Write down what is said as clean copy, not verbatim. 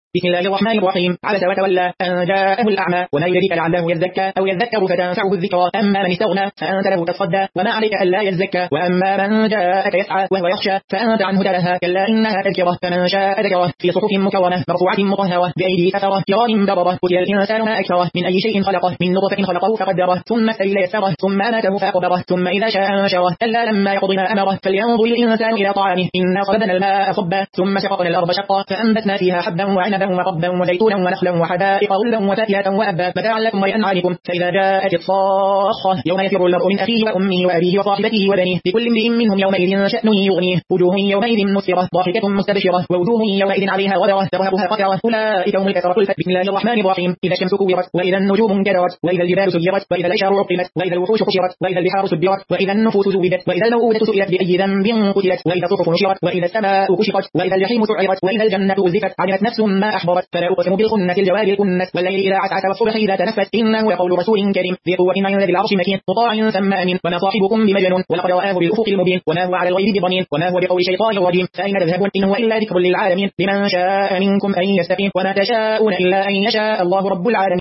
بسم الله الرحمن الرحيم. عبس وتولى أن جاءه الأعمى وما يدريك لعله يزكى أو يذكر فتنفعه الذكرى. أما من استغنى فأنت له تصدى وما عليك ألا يزكى. وأما من جاءك يسعى وهو يخشى فأنت عنه تلهى. كلا إنها تذكرة فمن شاء ذكره في صحف مكرمة مرفوعة مطهرة بأيدي سفرة كرام بررة. قتل الإنسان ما أكثره من أي شيء خلقه من نطفة خلقه فقدره ثم السبيل يسره ثم أماته فأقبره ثم إذا شاء أنشره. كلا لما يقض ما أمره فلينظر الإنسان إلى طعامه إنا صببنا الماء صبا ثم شققنا الأرض شقا فأنبتنا فيها حبا وعنبا وربا وزيتونا ونخلا وحدائق غلبا وفاكهة وأبا متاعا لكم ولأنعامكم. فإذا جاءت الصاخة يوم يفر المرء من أخيه وأمه وأبيه وصاحبته وبنيه لكل امرئ منهم يومئذ شأن يغنيه. وجوه يومئذ مسفرة ضاحكة مستبشرة ووجوه يومئذ عليها غبرة ترهقها قترة أولئك هم الكفرة الفجر. بسم الله الرحمن الرحيم. إذا الشمس كورت وإذا النجوم انكدرت وإذا الجبال سيرت وإذا العشار عطلت وإذا الوحوش حشرت وإذا البحار سجرت وإذا النفوس زوجت وإذا الموءودة سئلت بأي ذنب قتلت وإذا الصحف نشرت وإذا السماء كشطت وإذا الجحيم سعرت وإذا الجنة أزلفت علمت نفس ما أحضرت. فلا أقسم بالخنس الجوار الكنس والليل إذا عسعس والصبح إذا تنفس إنه لقول رسول كريم ذي قوة عند ذي العرش مكين مطاع ثم أمين. وما صاحبكم بمجنون ولقد رآه بالأفق المبين وما هو على الغيب بضنين وما هو بقول شيطان رجيم. فأين تذهبون إن هو إلا ذكر للعالمين لمن شاء منكم أن يستقيم وما تشاءون إلا أن يشاء الله رب العالمين.